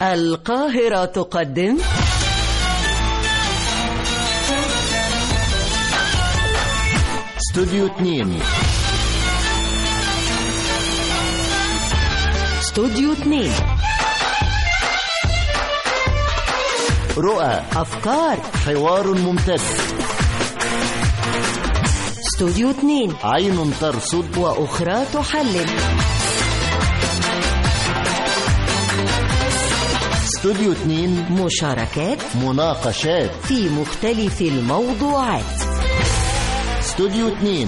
القاهرة تقدم استوديو 2. استوديو 2. رؤى، أفكار، حوار ممتد. استوديو 2. عين ترصد وأخرى تحلل. استوديو 2. مشاركات، مناقشات في مختلف الموضوعات. استوديو 2.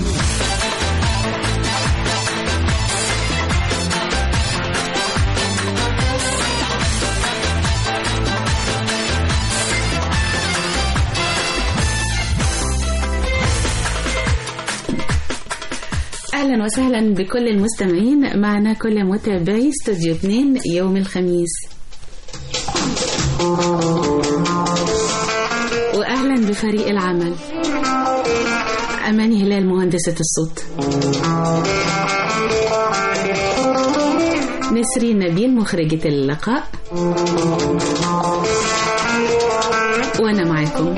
أهلا وسهلا بكل المستمعين معنا، كل متابعي استوديو 2 يوم الخميس. وأهلا بفريق العمل: أماني هلال مهندسة الصوت، نسرين نبيل مخرجة اللقاء، وأنا معكم.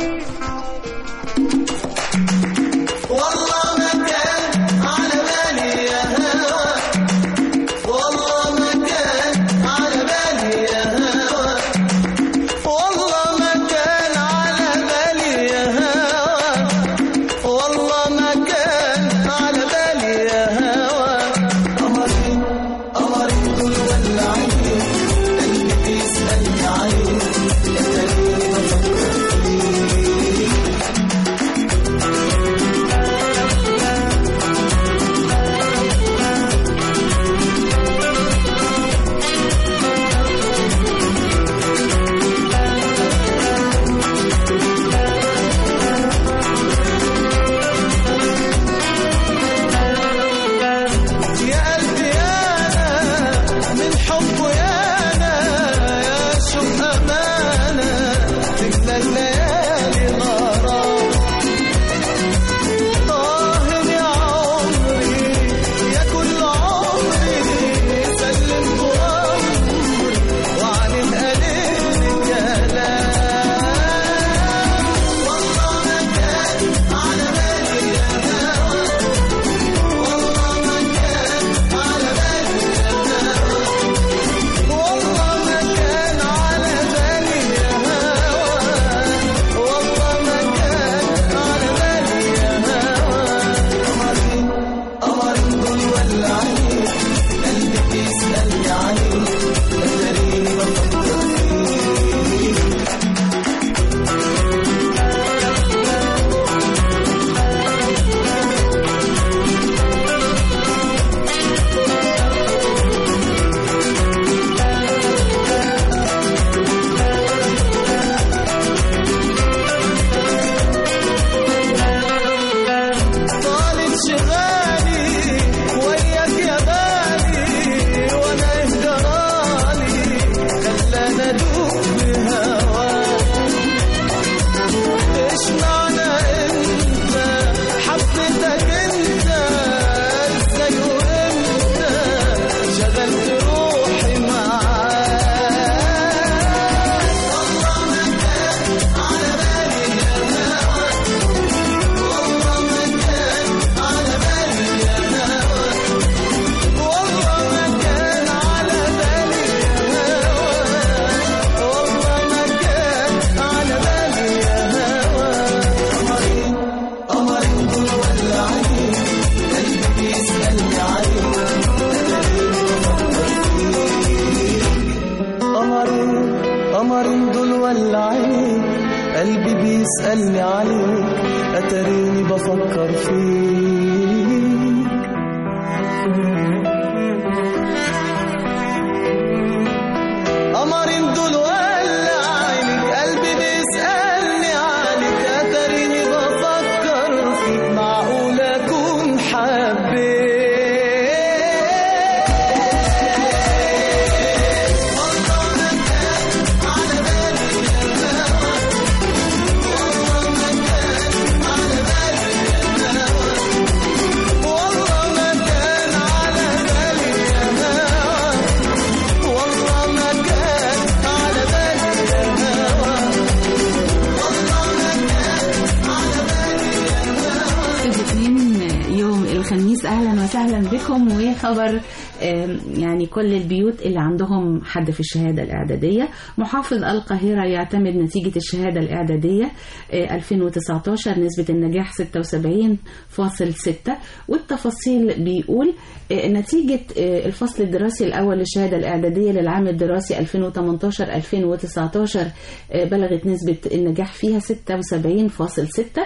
أهلا بكم. وخبر يعني كل البيوت اللي عندهم حد في الشهادة الإعدادية. محافظ القاهرة يعتمد نتيجة الشهادة الإعدادية 2019 نسبة النجاح 76.6. والتفاصيل بيقول نتيجة الفصل الدراسي الأول للشهادة الإعدادية للعام الدراسي 2018-2019 بلغت نسبة النجاح فيها 76.6.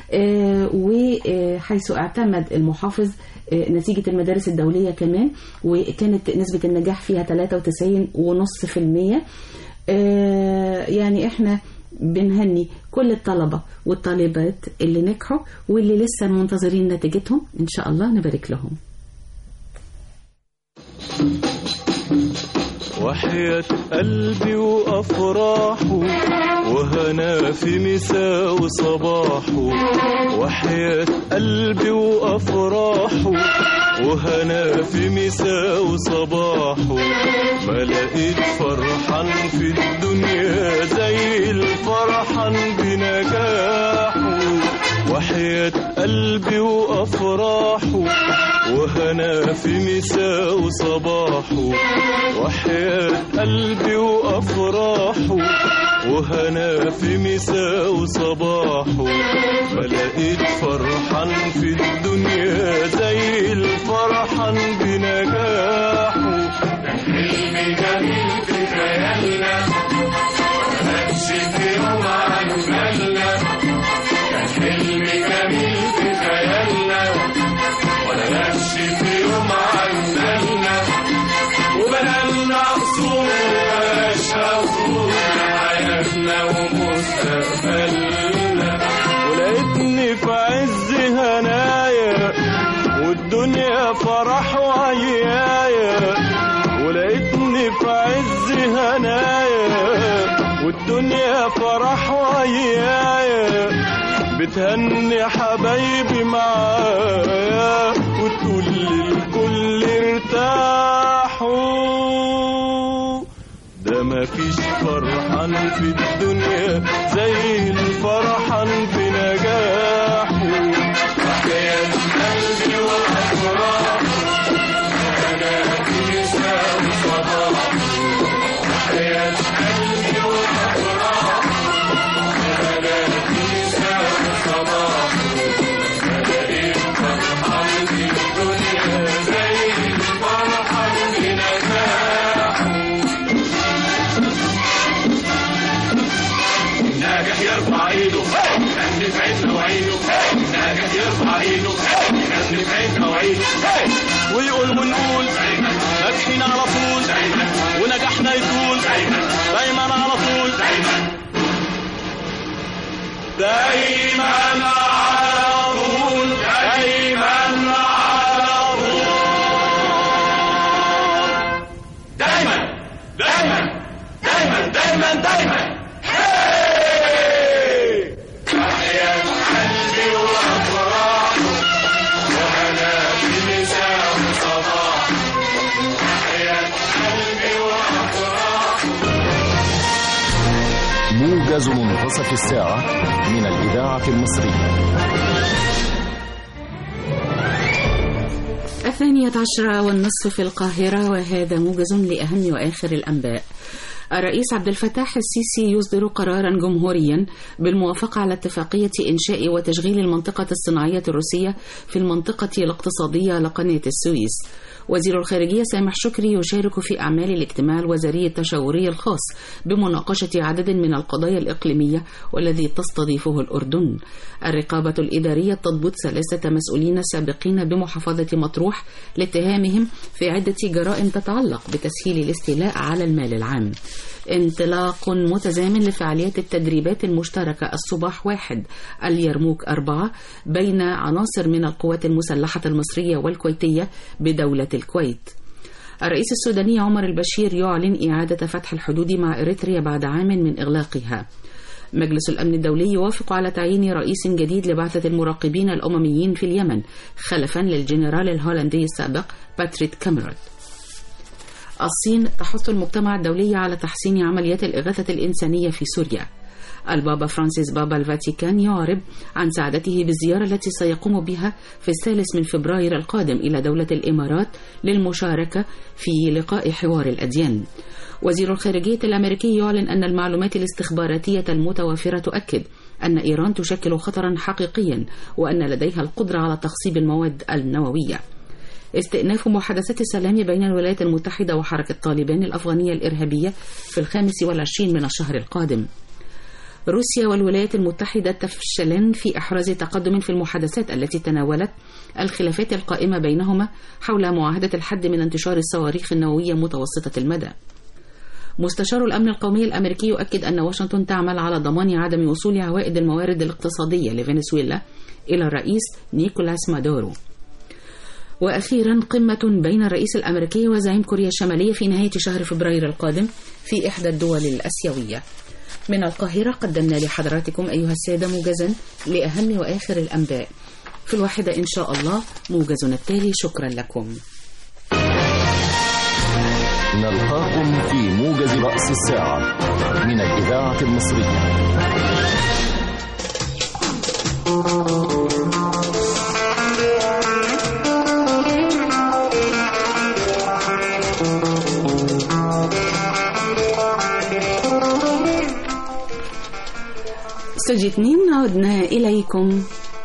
وحيث اعتمد المحافظ نتيجة المدارس الدولية كمان، وكانت نسبة النجاح فيها 93.5%. يعني احنا بنهني كل الطلبة والطالبات اللي نجحوا واللي لسه منتظرين نتيجتهم، ان شاء الله نبارك لهم. وحياة قلبي وأفراحه وهنا في مساء وصباحه، وحياة قلبي وأفراحه وهنا في مساء وصباحه، ما لقيت فرحان في الدنيا زي الفرحان بنجاحه. وحياة قلبي وأفراحه وهنا في مساء وصباحه، وحياة قلبي وأفراحه وهنا في مساء وصباحه، ما لقيت فرحان في الدنيا زي الفرحان بنجاحه. كان حلم جميل في خيالنا ملكش في يوم عن بالنا، كان حلم جميل في خيالنا ولا لكش في يوم عن بالنا، وبنالنا قصور مبقاش قصور حياتنا ومستقبلنا، ولقيتني في عز هنايا والدنيا فرح وعيايا، ولقيتني في عز هنايا والدنيا فرح وعيايا، بتهني حبايبي معايا وتقول للكل ارتاحوا. ده مفيش فرحان في الدنيا زي الفرحان بنجاحه. وحياة قلبي وأفراحه أنا في مساء وصباحه، وحياة قلبي وأفراحه أنا في مساء وصباحه، ما لقيت فرحان في الدنيا زي الفرحان بنجاحه. ناجح يرفع ايده يغني في عيننا وعينه، ناجح يرفع ايده يغني في عيننا وعينه، ويقول ونقول ناجحين على طول ونجاحنا يطول دايما على طول دايما على طول دايما على طول دايما دايما دايما دايما دايما. موجز منتصف الساعة من الإذاعة المصرية. 12:30 في القاهرة، وهذا موجز لأهم وآخر الأنباء. الرئيس عبد الفتاح السيسي يصدر قرارا جمهوريا بالموافقة على اتفاقية إنشاء وتشغيل المنطقة الصناعية الروسية في المنطقة الاقتصادية لقناة السويس. وزير الخارجية سامح شكري يشارك في أعمال الاجتماع الوزاري التشاوري الخاص بمناقشة عدد من القضايا الإقليمية والذي تستضيفه الأردن. الرقابة الإدارية تضبط 3 مسؤولين سابقين بمحافظة مطروح لاتهامهم في عدة جرائم تتعلق بتسهيل الاستيلاء على المال العام. انطلاق متزامن لفعاليات التدريبات المشتركة الصباح 1 اليرموك 4 بين عناصر من القوات المسلحة المصرية والكويتية بدولة الكويت. الرئيس السوداني عمر البشير يعلن إعادة فتح الحدود مع إريتريا بعد عام من إغلاقها. مجلس الأمن الدولي يوافق على تعيين رئيس جديد لبعثة المراقبين الأمميين في اليمن خلفا للجنرال الهولندي السابق باتريك كاميرون. الصين تحث المجتمع الدولي على تحسين عمليات الإغاثة الإنسانية في سوريا. البابا فرانسيس بابا الفاتيكان يعرب عن سعادته بالزيارة التي سيقوم بها في 3 فبراير القادم إلى دولة الإمارات للمشاركة في لقاء حوار الأديان. وزير الخارجية الأمريكي يعلن أن المعلومات الاستخباراتية المتوافرة تؤكد أن إيران تشكل خطرا حقيقيا وأن لديها القدرة على تخصيب المواد النووية. استئناف محادثات السلام بين الولايات المتحدة وحركة طالبان الأفغانية الإرهابية في 25 من الشهر القادم. روسيا والولايات المتحدة تفشلان في إحراز تقدم في المحادثات التي تناولت الخلافات القائمة بينهما حول معاهدة الحد من انتشار الصواريخ النووية متوسطة المدى. مستشار الأمن القومي الأمريكي يؤكد أن واشنطن تعمل على ضمان عدم وصول عوائد الموارد الاقتصادية لفنزويلا إلى الرئيس نيكولاس مادورو. وأخيرا قمة بين الرئيس الأمريكي وزعيم كوريا الشمالية في نهاية شهر فبراير القادم في إحدى الدول الآسيوية. من القاهرة قدمنا لحضراتكم أيها السادة موجزا لأهم وآخر الأنباء. في الواحدة إن شاء الله موجزنا التالي. شكرا لكم. نلقاكم في موجز رأس الساعة من الإذاعة المصرية. استوديو 2 عدنا إليكم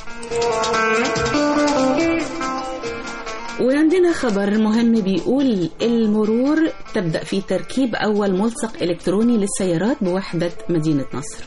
وعندنا خبر مهم بيقول المرور تبدأ في تركيب أول ملصق إلكتروني للسيارات بوحدة مدينة نصر.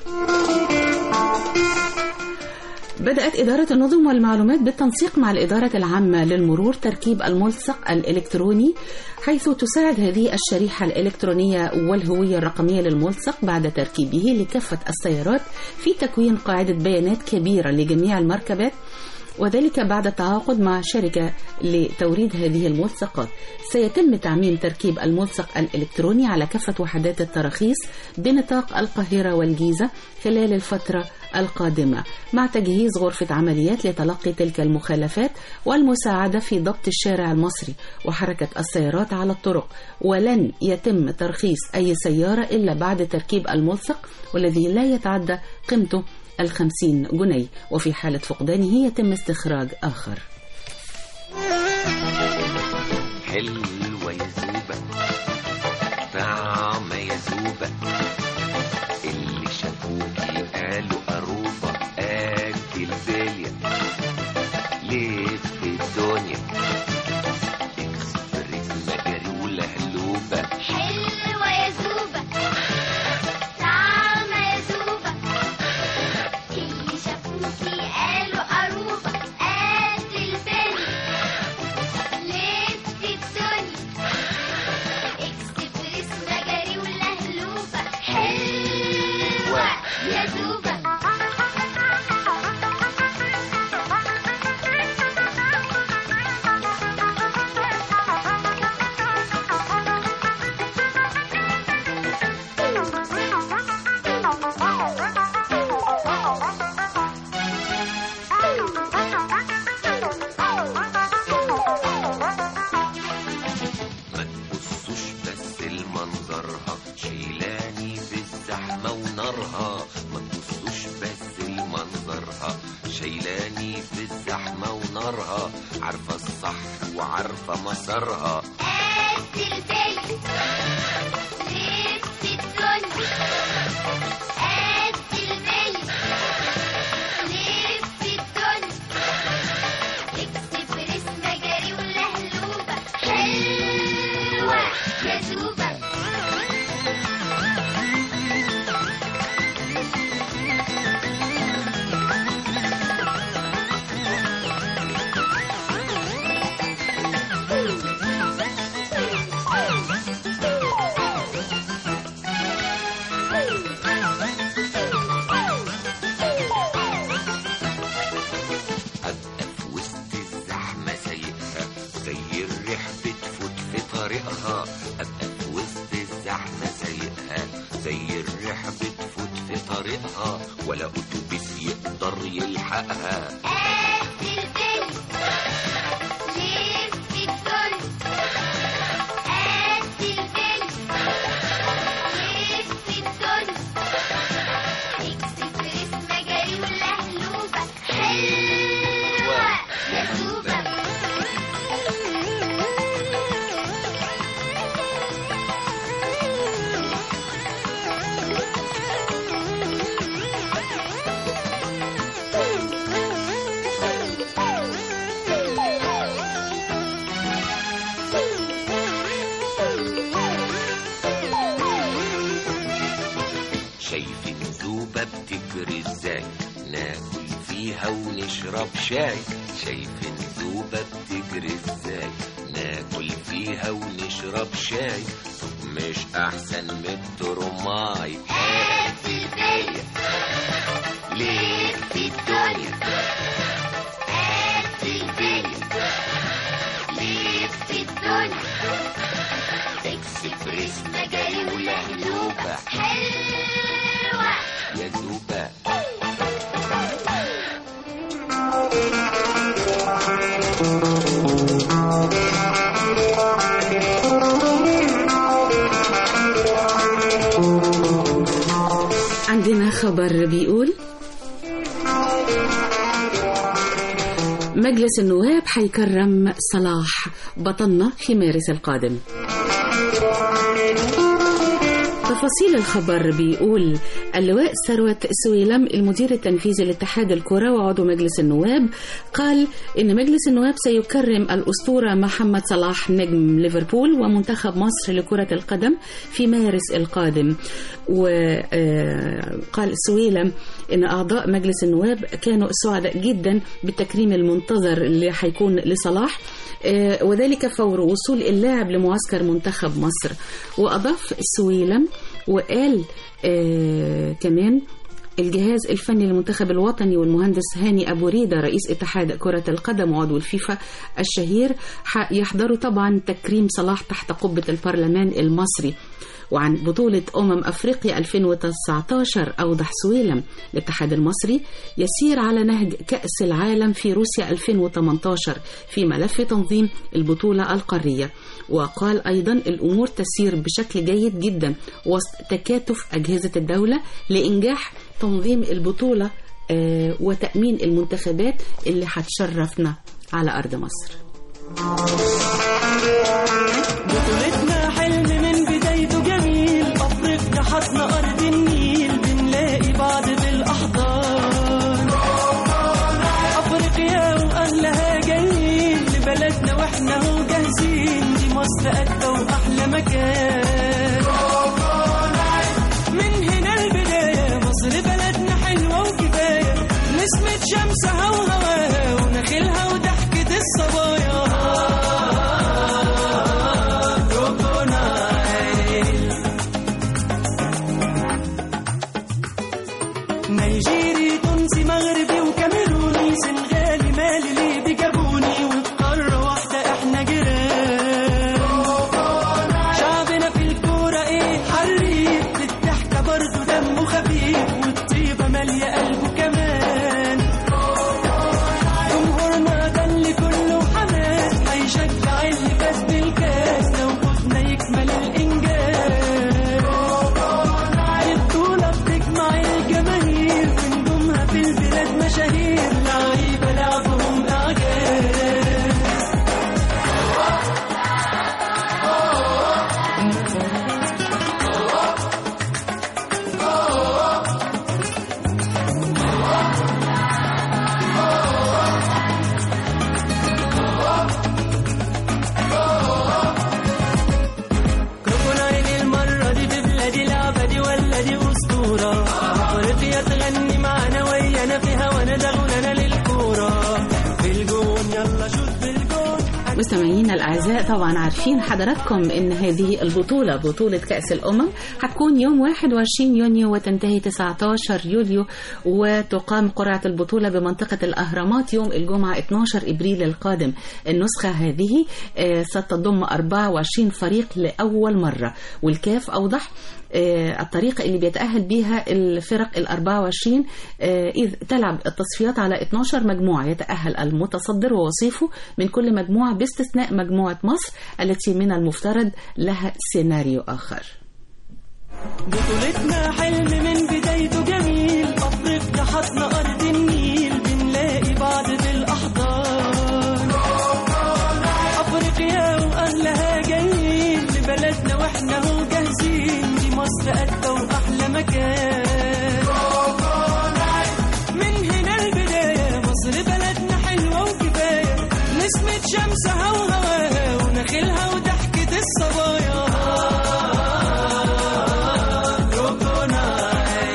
بدأت إدارة النظم والمعلومات بالتنسيق مع الإدارة العامة للمرور تركيب الملصق الإلكتروني، حيث تساعد هذه الشريحة الإلكترونية والهوية الرقمية للملصق بعد تركيبه لكافة السيارات في تكوين قاعدة بيانات كبيرة لجميع المركبات، وذلك بعد التعاقد مع شركة لتوريد هذه الملصقات. سيتم تعميم تركيب الملصق الإلكتروني على كافة وحدات التراخيص بنطاق القاهرة والجيزة خلال الفترة القادمة، مع تجهيز غرفة عمليات لتلقي تلك المخالفات والمساعدة في ضبط الشارع المصري وحركة السيارات على الطرق. ولن يتم ترخيص أي سيارة إلا بعد تركيب الملصق، والذي لا يتعدى قيمته 50 جنيه، وفي حالة فقدانه يتم استخراج آخر. حلوة يا زوبة، طعمة يا زوبة، اللي شافوكي قالوا قروبة، أكل بالية لف الدنيا، اكسبريس مجري ولهلوبة. حلوة يا زوبة، طعمة يا زوبة، اللي شافوكي قالوا قروبة، أكل بالية لف الدنيا، اكسبريس مجري ولهلوبة. حلوة يا زوبة. ما تبصوش بس المنظرها شيلاني في الزحمة ونارها، ما تبصوش بس المنظرها شيلاني في الزحمة ونارها، عارفة الصح وعارفة مسارها. قد البيت لف الدنيا، قد البيت لف الدنيا، اكسبريس مجاري ولهلوبة. حلوة يا زوبة. أبقى في وسط الزحمة سايقها زي الريح بتفوت في طريقها، أبقى في وسط الزحمة سايقها زي الريح بتفوت في طريقها، ولا أتوبيس يقدر يلحقها. قد البيت لف الدنيا، قد البيت لف الدنيا، شايفين زوبة بتجري ازاي ناكل فيها ونشرب شاي. شايفين زوبة بتجري ازاي ناكل فيها ونشرب شاي. طب مش احسن من الترماي؟ هات البيت ليه في الدنيا هات البيت ليه في الدنيا اكسبريس مجاري ولهلوبة حلوة يا زوبة. عندنا خبر بيقول مجلس النواب حيكرم صلاح بطلنا في مارس القادم. تفاصيل الخبر بيقول اللواء ثروت سويلم المدير التنفيذي لاتحاد الكرة وعضو مجلس النواب قال إن مجلس النواب سيكرم الأسطورة محمد صلاح نجم ليفربول ومنتخب مصر لكرة القدم في مارس القادم. وقال سويلم إن أعضاء مجلس النواب كانوا سعداء جدا بالتكريم المنتظر اللي حيكون لصلاح وذلك فور وصول اللاعب لمعسكر منتخب مصر. وأضاف سويلم وقال كمان الجهاز الفني للمنتخب الوطني والمهندس هاني أبو ريدة رئيس اتحاد كرة القدم وعضو الفيفا الشهير يحضروا طبعا تكريم صلاح تحت قبة البرلمان المصري. وعن بطولة أفريقيا 2019 أوضح سويلم الاتحاد المصري يسير على نهج كأس العالم في روسيا 2018 في ملف تنظيم البطولة القارية. وقال أيضا الأمور تسير بشكل جيد جدا وسط تكاتف أجهزة الدولة لإنجاح تنظيم البطولة وتأمين المنتخبات اللي هتشرفنا على أرض مصر. بطولتنا حلم من بدايته جميل، أفريقيا حصن أرض النيل، بنلاقي بعض بالأحضان. أفريقيا وأهلها جايين لبلدنا وإحنا هو جاهزين، دي مصر أجدى وأحلى مكان. من هنا البداية مصر بلدنا حلوة وكفاية، نسمة شمسها وهواها ونخيلها وضحكة الصبايا. نيجيري تونسي مغربي وكاميروني سنغالي مالي ليبي جابوني، وبقارة واحدة احنا جيران. شعبنا في الكورة ايه حريف، في الضحكة برضو دمه خفيف، والطيبة مالية قلبه كمان. جمهورنا ده اللي كله حماس، هيشجع اللي فاز بالكاس لو فوزنا يكمل الإنجاز. البطولة بتجمع الجماهير ونجومها في البلاد مشاهير، لعيبة لعبهم إعجاز. كروكونايل المرة دي في بلادي لعبة دي ولا دي أسطورة، أفريقيا تغني معانا ويانا في هوانا دغولنا للكورة، في الجون يلا شوت في الجون. مستمعينا الأعزاء طبعا عارفين حضراتكم إن هذه البطولة بطولة كأس الأمم هتكون يوم 21 يونيو وتنتهي 19 يوليو، وتقام قرعة البطولة بمنطقة الأهرامات يوم الجمعة 12 إبريل القادم. النسخة هذه ستضم 24 فريق لأول مرة، والكاف أوضح الطريقة اللي بيتأهل بيها الفرق 24 إذ تلعب التصفيات على 12 مجموعة، يتأهل المتصدر ووصيفه من كل مجموعة باستثناء مجموعة مصر التي من المفترض لها سيناريو آخر. بطولتنا حلم من بدايته جميل، أفريقيا حصن أرض النيل، بنلاقي بعض بالأحضان. أفريقيا وأهلها جايين لبلدنا وإحنا هو جاهزين، دي مصر أجدى وأحلى مكان. من هنا البداية مصر بلدنا حلوة وكفاية، نسمة شمسها وهواها ونخيلها وضحكة الصبايا. كروكونايل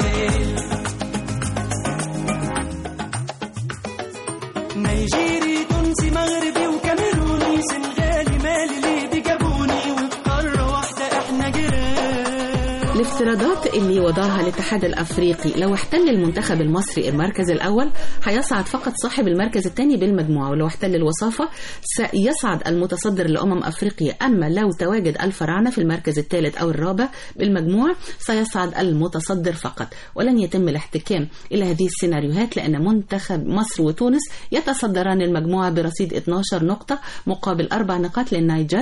الافتراضات اللي وضعها الاتحاد الأفريقي لو احتل المنتخب المصري المركز الأول هيصعد فقط صاحب المركز الثاني بالمجموعة، ولو احتل الوصافة سيصعد المتصدر لأمم أفريقيا، أما لو تواجد الفراعنة في المركز الثالث أو الرابع بالمجموعة سيصعد المتصدر فقط. ولن يتم الاحتكام إلى هذه السيناريوهات لأن منتخب مصر وتونس يتصدران المجموعة برصيد 12 نقطة مقابل 4 نقاط للنيجر.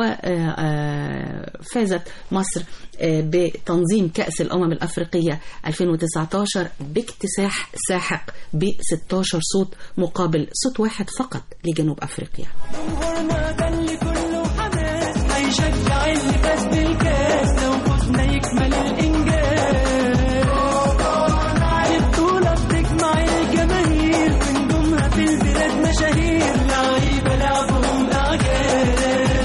وفازت مصر بتنظيم كأس الأمم الأفريقية 2019 باكتساح ساحق ب16 صوت مقابل صوت واحد فقط لجنوب أفريقيا. جمهورنا ده اللي كله حماس هيشجع اللي فاز بالكاس لو فزنا يكمل الإنجاز. البطولة بتجمع الجماهير ونجومها في البلاد مشاهير لعيبة لعبهم إعجاز.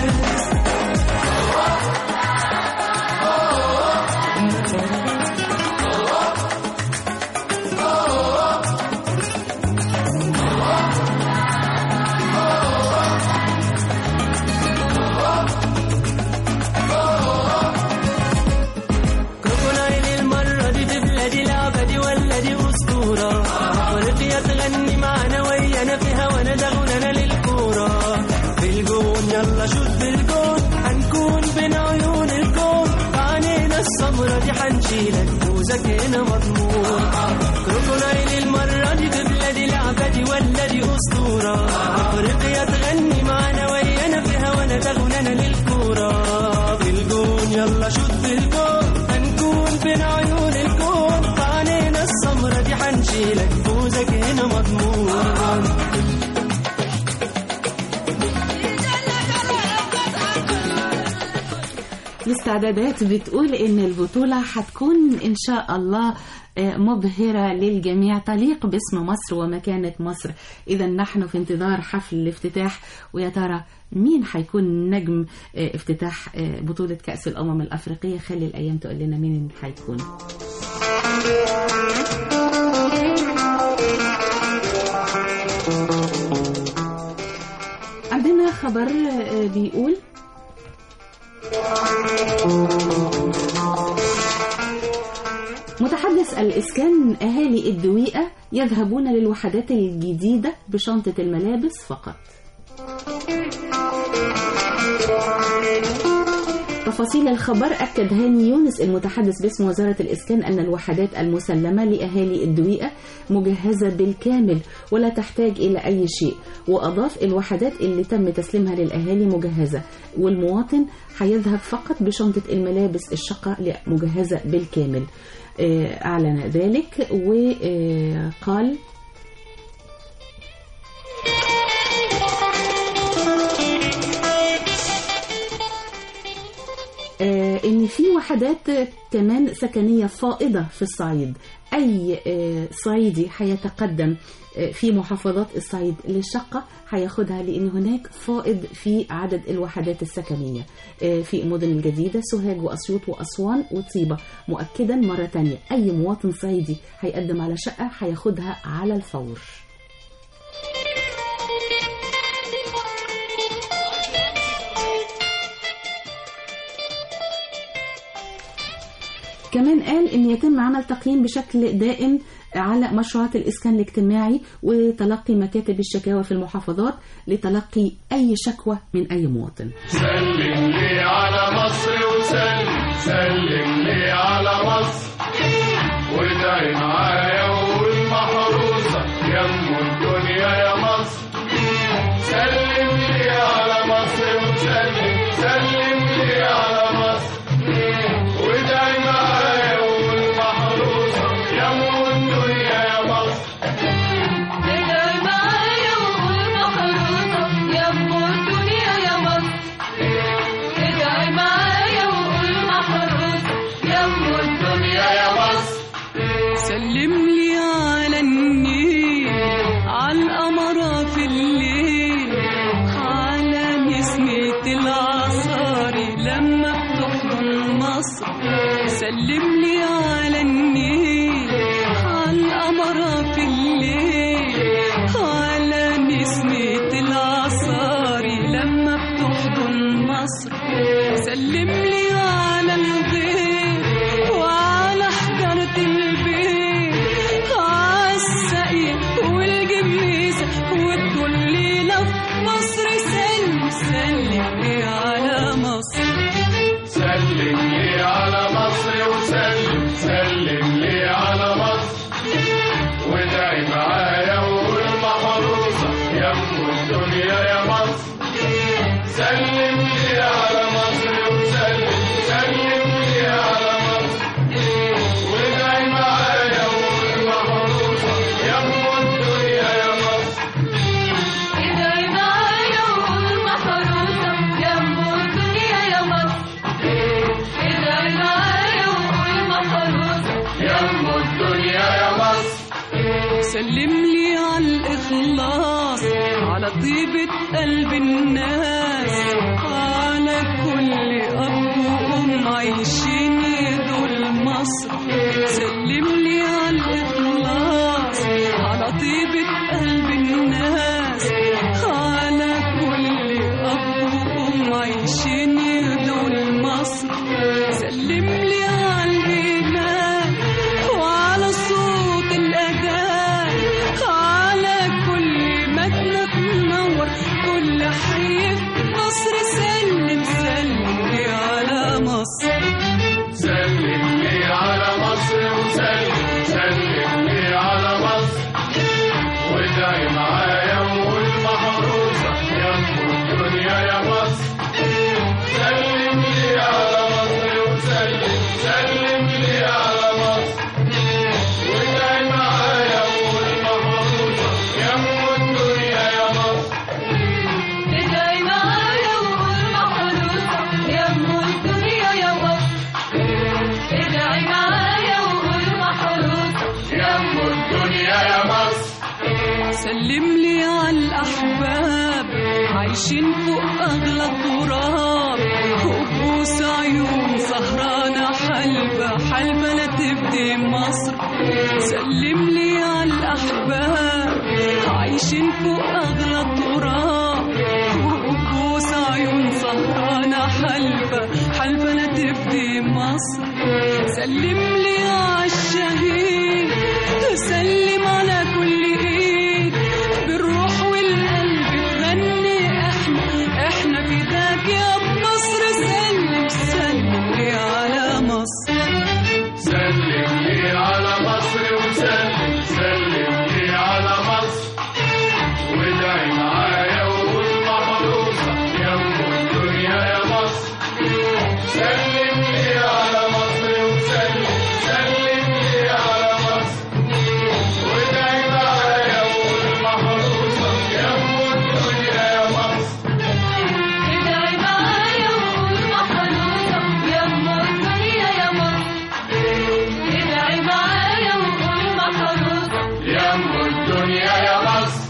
أفريقيا تغني معنا ويانا في هوانا دغولنا للكورة في الجون يلا شوت بالجون هنكون بين عيون الكون عينينا السمرة دي هنشيلك فوزك هنا مضمون. كروكونايل المرة دي في بلادي لعبة دي ولا دي أسطورة. أفريقيا تغني معنا ويانا في هوانا دغولنا للكورة في الجون يلا شوت بالجون هنكون بين عيون الكون عينينا السمرة دي هنشيلك فوزك هنا مضمون. الاستعدادات بتقول ان البطولة هتكون ان شاء الله مبهرة للجميع تليق باسم مصر ومكانة مصر. إذا نحن في انتظار حفل الافتتاح، ويا ترى مين هيكون نجم افتتاح بطولة كأس الأمم الأفريقية؟ خلي الأيام تقول لنا مين هيكون. عندنا خبر بيقول متحدث الإسكان أهالي الدويقة يذهبون للوحدات الجديدة بشنطة الملابس فقط. تفاصيل الخبر أكد هاني يونس المتحدث باسم وزارة الإسكان أن الوحدات المسلمة لأهالي الدويقة مجهزة بالكامل ولا تحتاج إلى أي شيء، وأضاف الوحدات اللي تم تسليمها للأهالي مجهزة والمواطن هيذهب فقط بشنطة الملابس الشقة مجهزة بالكامل. أعلن ذلك وقال إن في وحدات كمان سكنية فائضة في الصعيد. أي صعيدي هيتقدم في محافظات الصعيد للشقة هياخدها، لأن هناك فائض في عدد الوحدات السكنية في المدن الجديدة سوهاج وأسيوط وأسوان وطيبة. مؤكدا مرة تانية أي مواطن صعيدي هيقدم على شقة هياخدها على الفور. كمان قال إن يتم عمل تقييم بشكل دائم على مشروعات الإسكان الاجتماعي وتلقي مكاتب الشكاوى في المحافظات لتلقي أي شكوى من أي مواطن. سلم لي على مصر وسلم سلم لي على مصر وادعي معايا وقول محروسة يم الدنيا يا مصر. سلم لي على مصر وسلم سلم لي على مصر وادعي معايا وقول محروسة يم الدنيا يا مصر. ادعي معايا وقول محروسة يم الدنيا يا مصر. ادعي معايا وقول محروسة يم الدنيا يا مصر. سلم لي على النيل على القمرة في الليل على نسمة العصاري لما بتحضن مصر. سلم لي على النيل على القمرة في الليل على نسمة العصاري لما بتحضن مصر. سلم لي على الغيب سلم لي على الإخلاص، على طيبة قلب الناس، على كل أب وأم عايشين يدول مصر. سلم لي على الإخلاص، على طيبة قلب الناس، على كل أب وأم عايشين يدول مصر. سلم لي على الإيمان وعلى صوت الأذان، على كل مدنة تنور كل حي في مصر. سلم سلم لي على مصر، سلم لي على مصر وسلم سلم لي على مصر، وادعي معايا وقول محروسة يا الدنيا يا مصر. سلم لي على مصر وسلم سلم لي على مصر، وادعي معايا وقول محروسة يا الدنيا يا مصر. ادعي معايا وقول محروسة يا الدنيا يا مصر. ادعي معايا وقول محروسة يا الدنيا يا مصر. سلم لي على الأحباب عايشين فوق أغلى التراب، وبوس عيون سهرانة حلبة حلبة لا تبدي مصر. سلم لي على الأحباب عايشين فوق أغلى التراب، وبوس عيون سهرانة حلبة حلبة لا تبدي مصر. سلم لي على الشهيد، سلم على كل ايد بالروح والقلب تغني، احنا فداك يا مصر. سلم سلم لي على مصر، سلم لي على مصر وسلم سلم لي على مصر، وادعي معايا وقول محروسة يا الدنيا يا مصر. سلم لي على مصر وسلم سلم لي على مصر، وادعي معايا وقول محروسة يا الدنيا يا مصر. ادعي معايا وقول محروسة يا الدنيا يا مصر. ادعي معايا وقول محروسة يا الدنيا يا مصر.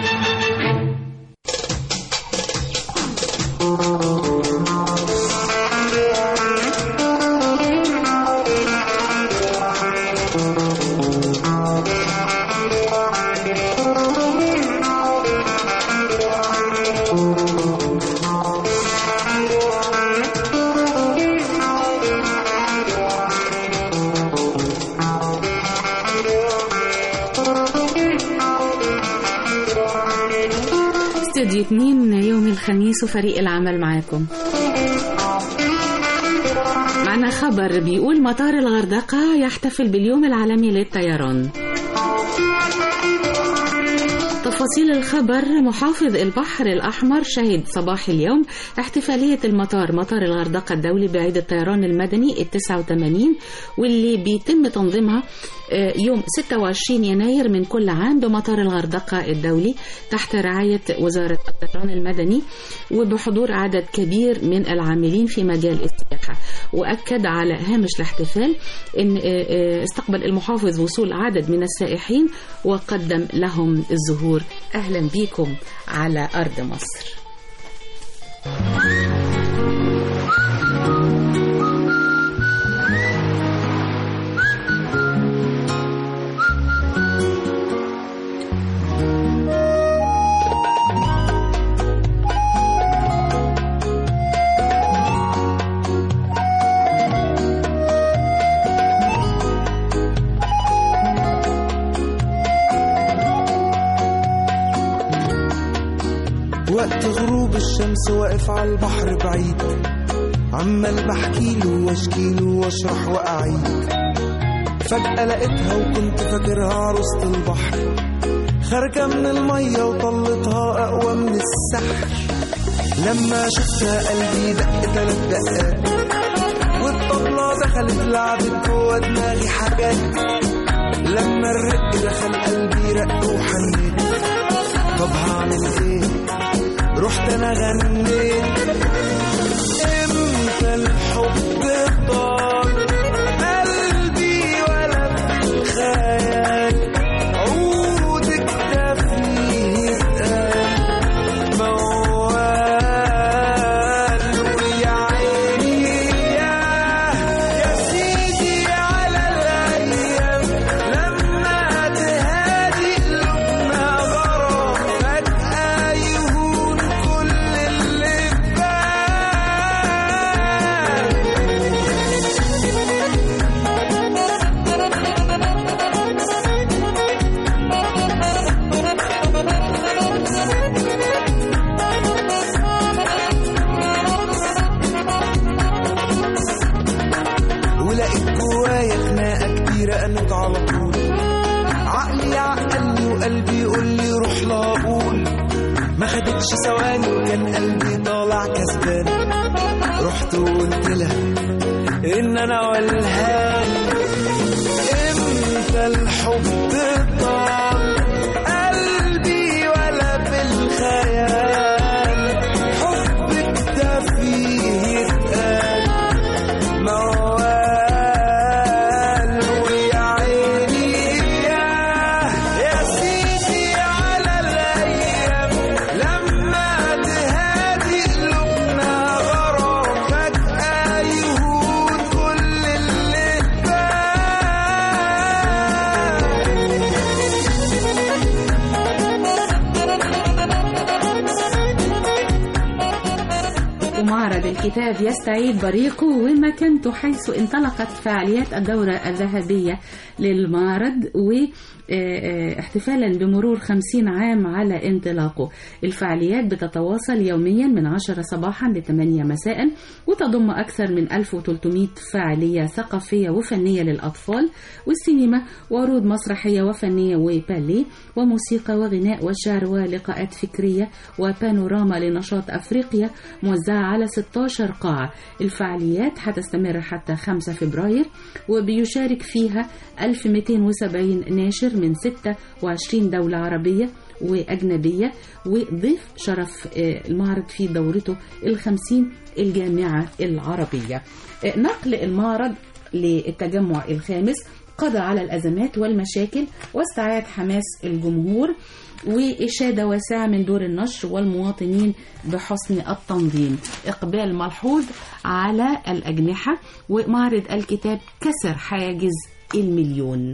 استوديو 2 يوم الخميس وفريق العمل معاكم. معنا خبر بيقول مطار الغردقة يحتفل باليوم العالمي للطيران. تفاصيل الخبر: محافظ البحر الأحمر شهد صباح اليوم احتفالية مطار الغردقة الدولي بعيد الطيران المدني 89، واللي بيتم تنظيمها يوم 26 يناير من كل عام بمطار الغردقة الدولي تحت رعاية وزارة الطيران المدني، وبحضور عدد كبير من العاملين في مجال السياحة. وأكد على هامش الاحتفال أن استقبل المحافظ وصول عدد من السائحين وقدم لهم الزهور. أهلا بكم على أرض مصر. وقت غروب الشمس واقف على البحر بعيد، عمال بحكيله واشكيله واشرح واعيد. فجأة لقيتها وكنت فاكرها عروسة البحر، خارجة من المية وطلتها أقوى من السحر. لما شفتها قلبي دق 3 دقات، والطبلة دخلت لعبت جوا دماغي حاجات. لما الرق دخل قلبي رق وحنيت، طب هعمل ايه؟ رحت انا غنيت. امتى الحب طال قلبي ولا في الخيال، عود رقنت على طول. عقلي عقلني وقلبي يقول لي روح لا اقول، ما خدتش ثواني وكان قلبي طالع كسبان. رحت وقلت لها ان انا والهان. امتى الحب طال قلبي ولا بالخيال، حبك ده فيه يتقال موال. ويا عيني يا سيدي على الايام لما تهادي قلوبنا غرام، فجأة يهون كل اللي ومعرض الكتاب يستعيد بريقه ومكانته حيث انطلقت فعاليات الدورة الذهبية للمعرض، واحتفالا بمرور 50 عام على انطلاقه. الفعاليات بتتواصل يوميا من 10 صباحا ل 8 مساء، وتضم أكثر من 1300 فعالية ثقافية وفنية للأطفال والسينما وعروض مسرحية وفنية وباليه وموسيقى وغناء وشعر ولقاءات فكرية وبانوراما لنشاط أفريقيا موزعة على 16 قاعة. الفعاليات هتستمر حتى 5 فبراير، وبيشارك فيها 1270 ناشر من 26 دولة عربية وأجنبية. وضيف شرف المعرض في دورته 50 الجامعة العربية. نقل المعرض للتجمع الخامس قضى على الأزمات والمشاكل واستعاد حماس الجمهور، وإشادة واسعة من دور النشر والمواطنين بحسن التنظيم. إقبال ملحوظ على الأجنحة، ومعرض الكتاب كسر حاجز 1,000,000.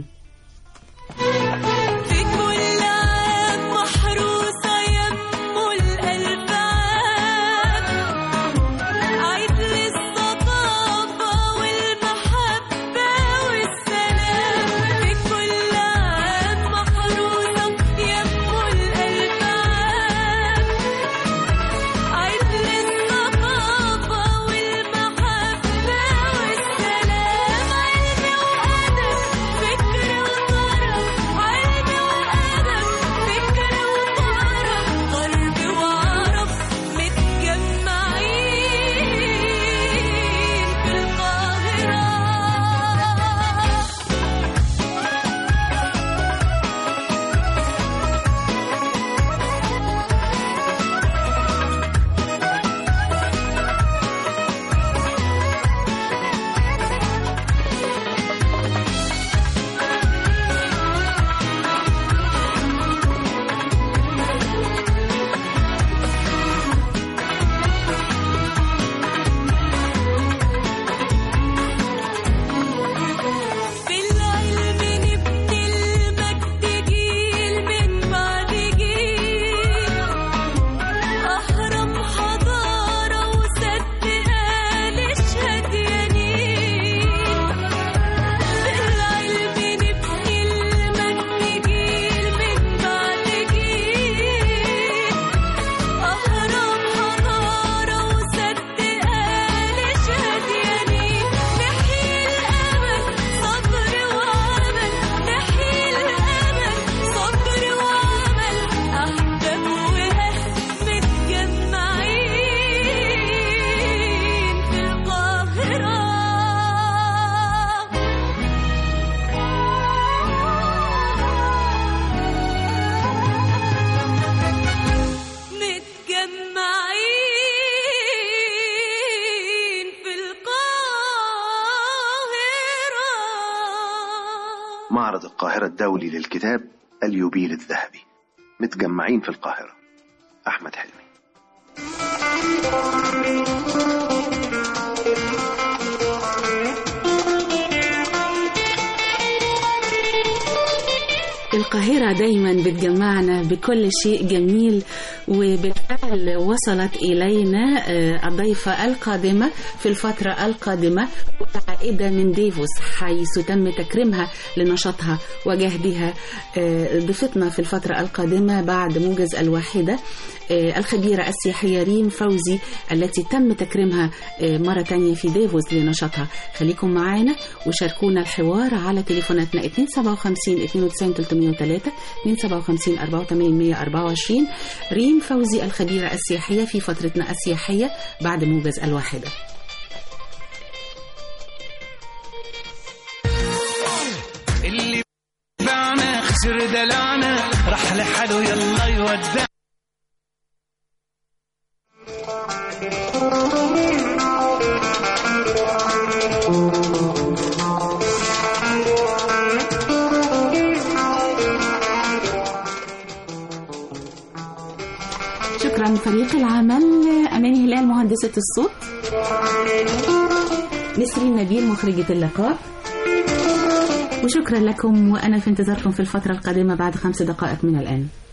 في كل عام محروسة يمو الألباب، عيد للثقافة والمحبة والسلام. في كل عام محروسة يمو الألباب، عيد للثقافة والمحبة والسلام. علم وأدب فكر وطرب، علم وأدب فكر وطرب، غرب وعرب متجمعين في القاهرة. بالعلم نبني المجد جيل من بعد جيل، أهرم حضارة وسد قال اشهد يا نيل. بالعلم نبني المجد جيل من بعد جيل، أهرم حضارة وسد قال اشهد يا نيل. نحيي الأمل صبر وعمل، نحيي الأمل صبر وعمل، أحباب وأهل متجمعين في القاهرة. متجمعين في القاهرة. معرض القاهرة الدولي للكتاب اليوبيل الذهبي، متجمعين في القاهرة. أحمد حلمي. القاهرة دايما بتجمعنا بكل شيء جميل، وبالفعل بالفعل وصلت إلينا الضيفة القادمة في الفترة القادمة والعائدة من ديفوس حيث تم تكريمها لنشاطها وجهدها. ضيفتنا في الفترة القادمة بعد موجز الواحدة الخبيرة السياحية ريم فوزي التي تم تكريمها مرة تانية في ديفوس لنشاطها. خليكم معانا وشاركونا الحوار على تليفوناتنا 257 92 303 257 84 124. ريم فوزي الخبيرة السياحية في فترتنا السياحية بعد موجز الواحدة. اللي باعنا خسر دلعنا راح لحاله يلا يودع. شكرا فريق العمل، أماني هلال مهندسة الصوت، نسرين نبيل مخرجة اللقاء، وشكرا لكم وأنا في انتظاركم في الفترة القادمة بعد 5 دقائق من الآن.